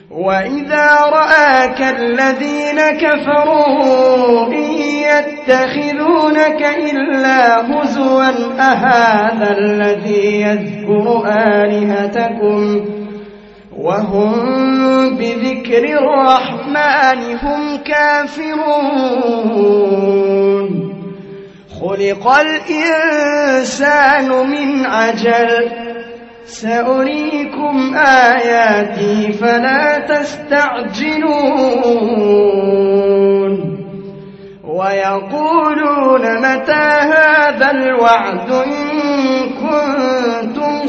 وإذا رآك الذين كفروا إن يتخذونك إلا هزوا أهذا الذي يذكر آلهتكم وهم بذكر الرحمن هم كافرون خلق الإنسان من عجل سأريكم آياتي فلا تستعجلون ويقولون متى هذا الوعد إن كنتم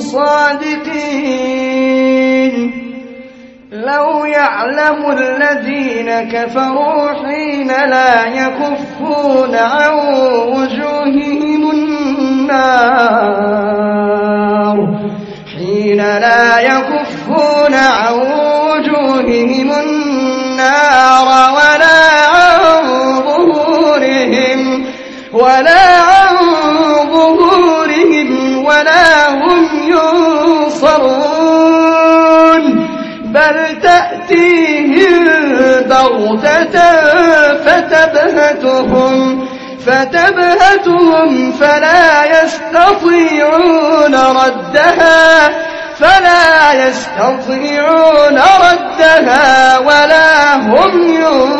صادقين لو يعلم الذين كفروا حين لا يكفون عن وجوههم النار حين لا يكفون عن وجوههم النار ولا هم ينصرون بل تأتيهم بغتة فتبهتهم فلا يستطيعون ردها ولا هم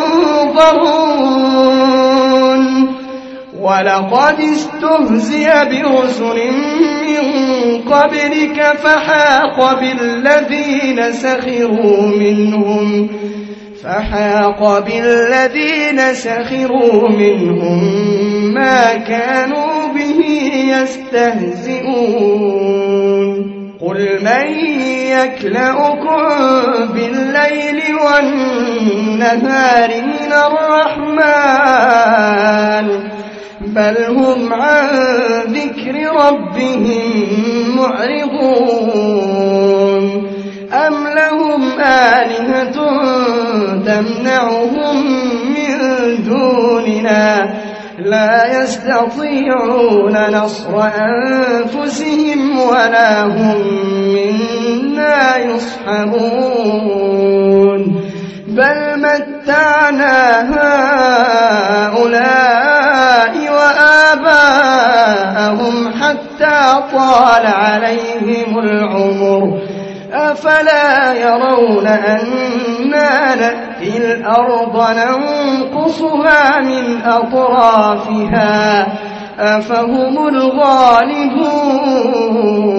ينظرون ولقد استهزئ برسل من قبلك فحاق بالذين سخروا منهم ما كانوا به يستهزئون قل من يكلؤكم بالليل والنهار من الرحمن بل هم عن ذكر ربهم معرضون أم لهم آلهة تمنعهم من دوننا لا يستطيعون نصر أنفسهم ولا هم منا يصحبون بل متعنا هؤلاء وآباءهم حتى طال عليهم العمر أفلا يرون أنا نأتي الأرض ننقصها من أطرافها أفهم الغالبون